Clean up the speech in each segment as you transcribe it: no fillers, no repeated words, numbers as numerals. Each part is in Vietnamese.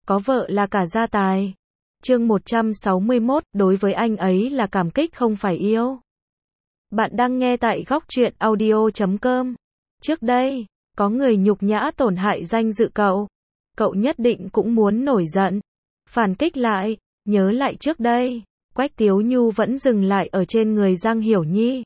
có vợ là cả gia tài. Chương 161, đối với anh ấy là cảm kích không phải yêu. Bạn đang nghe tại góc truyện audio.com. Trước đây, có người nhục nhã tổn hại danh dự cậu. Cậu nhất định cũng muốn nổi giận. Phản kích lại, nhớ lại trước đây, Quách Tiếu Nhu vẫn dừng lại ở trên người Giang Hiểu Nhi.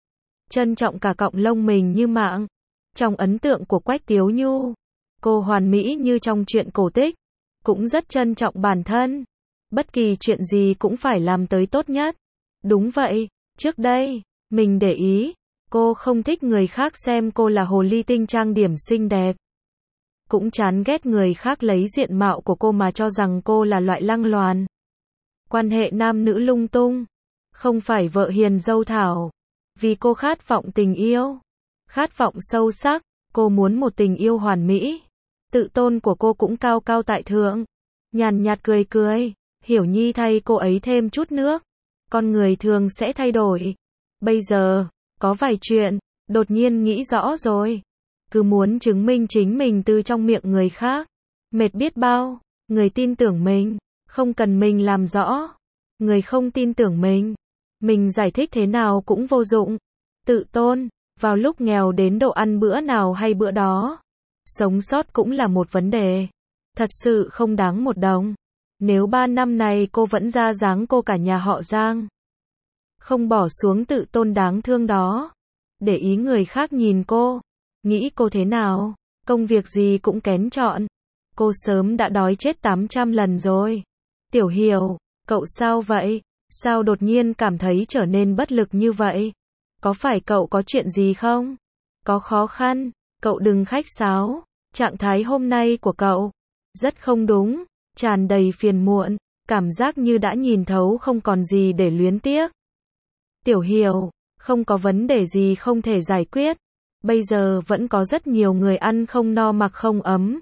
Trân trọng cả cọng lông mình như mạng. Trong ấn tượng của Quách Tiếu Nhu, cô hoàn mỹ như trong truyện cổ tích, cũng rất trân trọng bản thân. Bất kỳ chuyện gì cũng phải làm tới tốt nhất. Đúng vậy, trước đây, mình để ý, cô không thích người khác xem cô là hồ ly tinh trang điểm xinh đẹp. Cũng chán ghét người khác lấy diện mạo của cô mà cho rằng cô là loại lăng loàn. Quan hệ nam nữ lung tung, không phải vợ hiền dâu thảo. Vì cô khát vọng tình yêu, khát vọng sâu sắc, cô muốn một tình yêu hoàn mỹ. Tự tôn của cô cũng cao cao tại thượng. Nhàn nhạt cười cười, Hiểu Nhi thay cô ấy thêm chút nước. Con người thường sẽ thay đổi. Bây giờ, có vài chuyện, đột nhiên nghĩ rõ rồi. Cứ muốn chứng minh chính mình từ trong miệng người khác. Mệt biết bao, người tin tưởng mình, không cần mình làm rõ. Người không tin tưởng mình giải thích thế nào cũng vô dụng. Tự tôn, vào lúc nghèo đến độ ăn bữa nào hay bữa đó. Sống sót cũng là một vấn đề. Thật sự không đáng một đồng. Nếu 3 năm này cô vẫn ra dáng cô cả nhà họ Giang. Không bỏ xuống tự tôn đáng thương đó. Để ý người khác nhìn cô. Nghĩ cô thế nào. Công việc gì cũng kén chọn. Cô sớm đã đói chết 800 lần rồi. Tiểu Hiểu, cậu sao vậy? Sao đột nhiên cảm thấy trở nên bất lực như vậy? Có phải cậu có chuyện gì không? Có khó khăn? Cậu đừng khách sáo. Trạng thái hôm nay của cậu rất không đúng, tràn đầy phiền muộn, cảm giác như đã nhìn thấu không còn gì để luyến tiếc. Tiểu Hiểu, không có vấn đề gì không thể giải quyết. Bây giờ vẫn có rất nhiều người ăn không no mặc không ấm.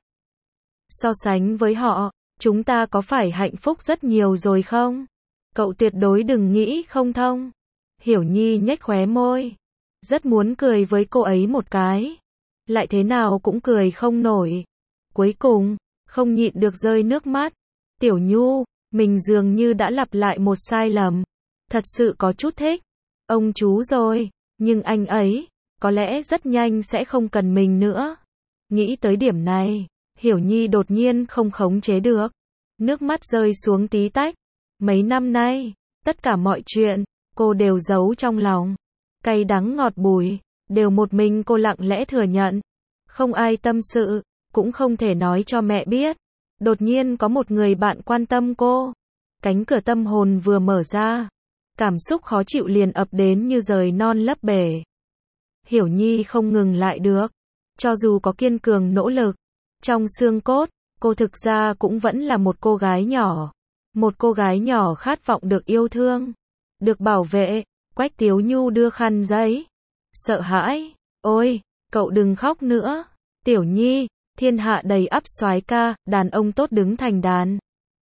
So sánh với họ, chúng ta có phải hạnh phúc rất nhiều rồi không? Cậu tuyệt đối đừng nghĩ không thông. Hiểu Nhi nhếch khóe môi. Rất muốn cười với cô ấy một cái. Lại thế nào cũng cười không nổi. Cuối cùng, không nhịn được rơi nước mắt. Tiểu Nhu, mình dường như đã lặp lại một sai lầm. Thật sự có chút thích ông chú rồi, nhưng anh ấy, có lẽ rất nhanh sẽ không cần mình nữa. Nghĩ tới điểm này, Hiểu Nhi đột nhiên không khống chế được. Nước mắt rơi xuống tí tách. Mấy năm nay, tất cả mọi chuyện, cô đều giấu trong lòng. Cay đắng ngọt bùi, đều một mình cô lặng lẽ thừa nhận. Không ai tâm sự, cũng không thể nói cho mẹ biết. Đột nhiên có một người bạn quan tâm cô. Cánh cửa tâm hồn vừa mở ra. Cảm xúc khó chịu liền ập đến như rời non lấp bể. Hiểu Nhi không ngừng lại được. Cho dù có kiên cường nỗ lực, trong xương cốt, cô thực ra cũng vẫn là một cô gái nhỏ. Một cô gái nhỏ khát vọng được yêu thương, được bảo vệ. Quách Tiếu Nhu đưa khăn giấy. Sợ hãi, ôi, cậu đừng khóc nữa. Tiểu Nhi, thiên hạ đầy ắp soái ca, đàn ông tốt đứng thành đàn.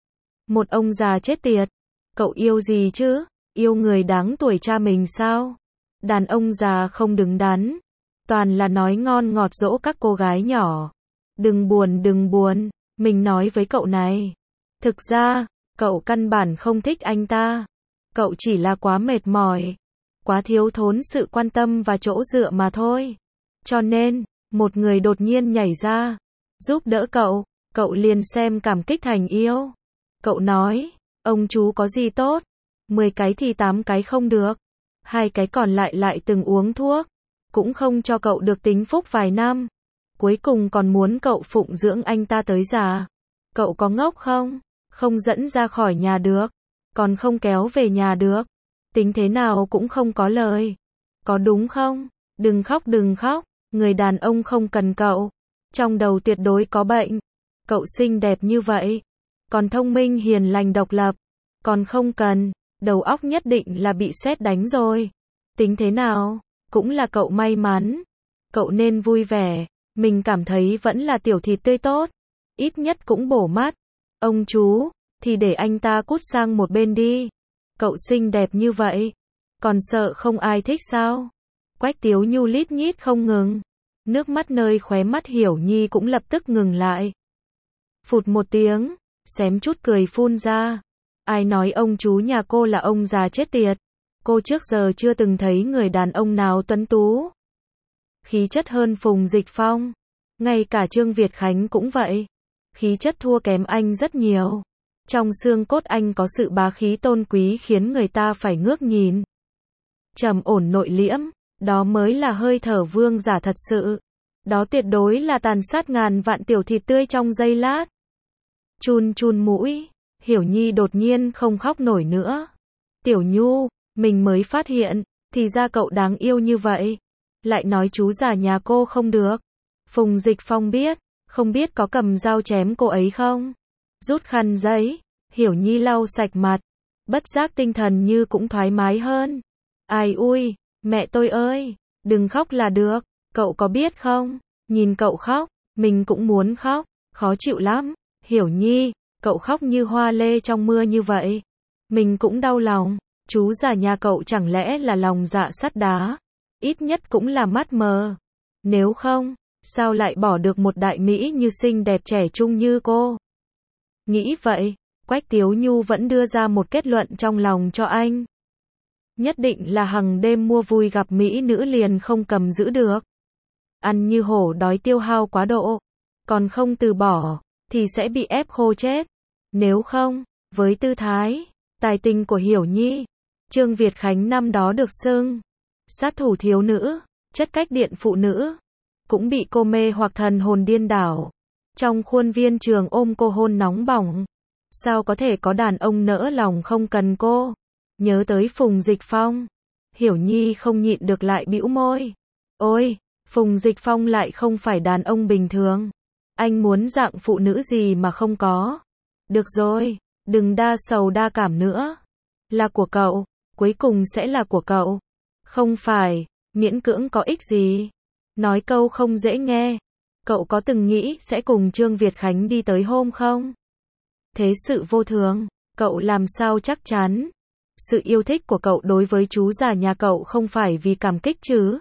Một ông già chết tiệt. Cậu yêu gì chứ? Yêu người đáng tuổi cha mình sao? Đàn ông già không đứng đắn. Toàn là nói ngon ngọt dỗ các cô gái nhỏ. Đừng buồn, mình nói với cậu này. Thực ra, cậu căn bản không thích anh ta. Cậu chỉ là quá mệt mỏi. Quá thiếu thốn sự quan tâm và chỗ dựa mà thôi. Cho nên, một người đột nhiên nhảy ra, giúp đỡ cậu liền xem cảm kích thành yêu. Cậu nói, ông chú có gì tốt? 10 cái thì 8 cái không được. 2 cái còn lại từng uống thuốc. Cũng không cho cậu được tính phúc vài năm. Cuối cùng còn muốn cậu phụng dưỡng anh ta tới già. Cậu có ngốc không? Không dẫn ra khỏi nhà được. Còn không kéo về nhà được. Tính thế nào cũng không có lời. Có đúng không? Đừng khóc. Người đàn ông không cần cậu. Trong đầu tuyệt đối có bệnh. Cậu xinh đẹp như vậy. Còn thông minh hiền lành độc lập. Còn không cần. Đầu óc nhất định là bị sét đánh rồi. Tính thế nào? Cũng là cậu may mắn. Cậu nên vui vẻ. Mình cảm thấy vẫn là tiểu thịt tươi tốt. Ít nhất cũng bổ mắt. Ông chú, thì để anh ta cút sang một bên đi. Cậu xinh đẹp như vậy. Còn sợ không ai thích sao? Quách Tiếu Nhu lít nhít không ngừng. Nước mắt nơi khóe mắt Hiểu Nhi cũng lập tức ngừng lại. Phụt một tiếng, xém chút cười phun ra. Ai nói ông chú nhà cô là ông già chết tiệt. Cô trước giờ chưa từng thấy người đàn ông nào tuấn tú, khí chất hơn Phùng Dịch Phong. Ngay cả Trương Việt Khánh cũng vậy. Khí chất thua kém anh rất nhiều. Trong xương cốt anh có sự bá khí tôn quý khiến người ta phải ngước nhìn. Trầm ổn nội liễm, đó mới là hơi thở vương giả thật sự. Đó tuyệt đối là tàn sát ngàn vạn tiểu thịt tươi trong giây lát. Chun chun mũi, Hiểu Nhi đột nhiên không khóc nổi nữa. Tiểu Nhu, mình mới phát hiện, thì ra cậu đáng yêu như vậy. Lại nói chú già nhà cô không được. Phùng Dịch Phong biết, không biết có cầm dao chém cô ấy không? Rút khăn giấy, Hiểu Nhi lau sạch mặt. Bất giác tinh thần như cũng thoải mái hơn. Ai ui, mẹ tôi ơi, đừng khóc là được, cậu có biết không? Nhìn cậu khóc, mình cũng muốn khóc, khó chịu lắm. Hiểu Nhi, cậu khóc như hoa lê trong mưa như vậy. Mình cũng đau lòng, chú già nhà cậu chẳng lẽ là lòng dạ sắt đá? Ít nhất cũng là mắt mờ. Nếu không, sao lại bỏ được một đại mỹ như xinh đẹp trẻ trung như cô? Nghĩ vậy, Quách Tiếu Nhu vẫn đưa ra một kết luận trong lòng cho anh. Nhất định là hằng đêm mua vui gặp mỹ nữ liền không cầm giữ được. Ăn như hổ đói tiêu hao quá độ, còn không từ bỏ, thì sẽ bị ép khô chết. Nếu không, với tư thái, tài tình của Hiểu Nhi, Trương Việt Khánh năm đó được xưng sát thủ thiếu nữ, chất cách điện phụ nữ, cũng bị cô mê hoặc thần hồn điên đảo. Trong khuôn viên trường ôm cô hôn nóng bỏng. Sao có thể có đàn ông nỡ lòng không cần cô? Nhớ tới Phùng Dịch Phong, Hiểu Nhi không nhịn được lại bĩu môi. Ôi, Phùng Dịch Phong lại không phải đàn ông bình thường. Anh muốn dạng phụ nữ gì mà không có. Được rồi, đừng đa sầu đa cảm nữa. Là của cậu, cuối cùng sẽ là của cậu. Không phải, miễn cưỡng có ích gì. Nói câu không dễ nghe. Cậu có từng nghĩ sẽ cùng Trương Việt Khánh đi tới hôm không? Thế sự vô thường, cậu làm sao chắc chắn? Sự yêu thích của cậu đối với chú già nhà cậu không phải vì cảm kích chứ?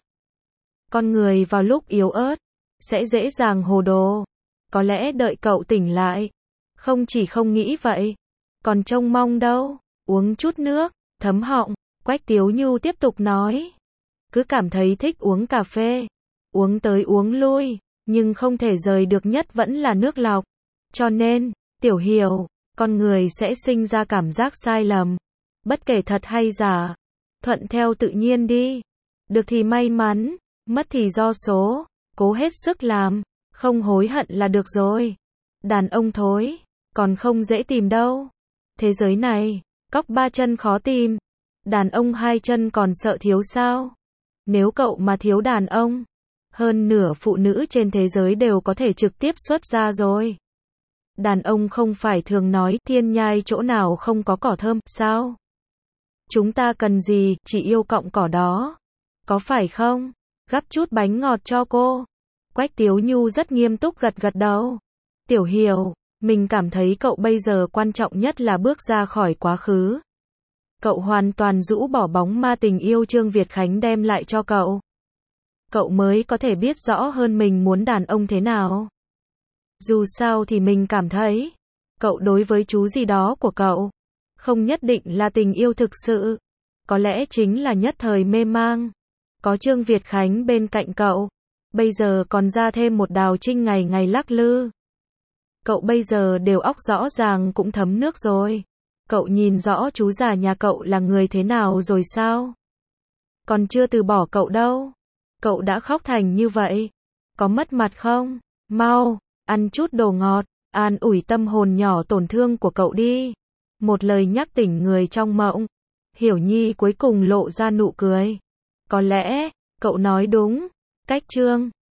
Con người vào lúc yếu ớt, sẽ dễ dàng hồ đồ. Có lẽ đợi cậu tỉnh lại. Không chỉ không nghĩ vậy, còn trông mong đâu. Uống chút nước, thấm họng, Quách Tiếu Nhu tiếp tục nói. Cứ cảm thấy thích uống cà phê. Uống tới uống lui, nhưng không thể rời được nhất vẫn là nước lọc. Cho nên, Tiểu Hiểu, con người sẽ sinh ra cảm giác sai lầm. Bất kể thật hay giả, thuận theo tự nhiên đi. Được thì may mắn, mất thì do số, cố hết sức làm, không hối hận là được rồi. Đàn ông thối, còn không dễ tìm đâu. Thế giới này, cóc ba chân khó tìm, đàn ông hai chân còn sợ thiếu sao? Nếu cậu mà thiếu đàn ông, hơn nửa phụ nữ trên thế giới đều có thể trực tiếp xuất ra rồi. Đàn ông không phải thường nói thiên nhai chỗ nào không có cỏ thơm, sao? Chúng ta cần gì, chỉ yêu cọng cỏ đó. Có phải không? Gắp chút bánh ngọt cho cô. Quách Tiếu Nhu rất nghiêm túc gật gật đầu. Tiểu Hiểu, mình cảm thấy cậu bây giờ quan trọng nhất là bước ra khỏi quá khứ. Cậu hoàn toàn rũ bỏ bóng ma tình yêu Trương Việt Khánh đem lại cho cậu. Cậu mới có thể biết rõ hơn mình muốn đàn ông thế nào. Dù sao thì mình cảm thấy, cậu đối với chú gì đó của cậu, không nhất định là tình yêu thực sự. Có lẽ chính là nhất thời mê mang. Có Trương Việt Khánh bên cạnh cậu, bây giờ còn ra thêm một Đào Trinh ngày ngày lắc lư. Cậu bây giờ đều óc rõ ràng cũng thấm nước rồi. Cậu nhìn rõ chú già nhà cậu là người thế nào rồi sao? Còn chưa từ bỏ cậu đâu. Cậu đã khóc thành như vậy. Có mất mặt không? Mau, ăn chút đồ ngọt, an ủi tâm hồn nhỏ tổn thương của cậu đi. Một lời nhắc tỉnh người trong mộng. Hiểu Nhi cuối cùng lộ ra nụ cười. Có lẽ, cậu nói đúng. Cách Trương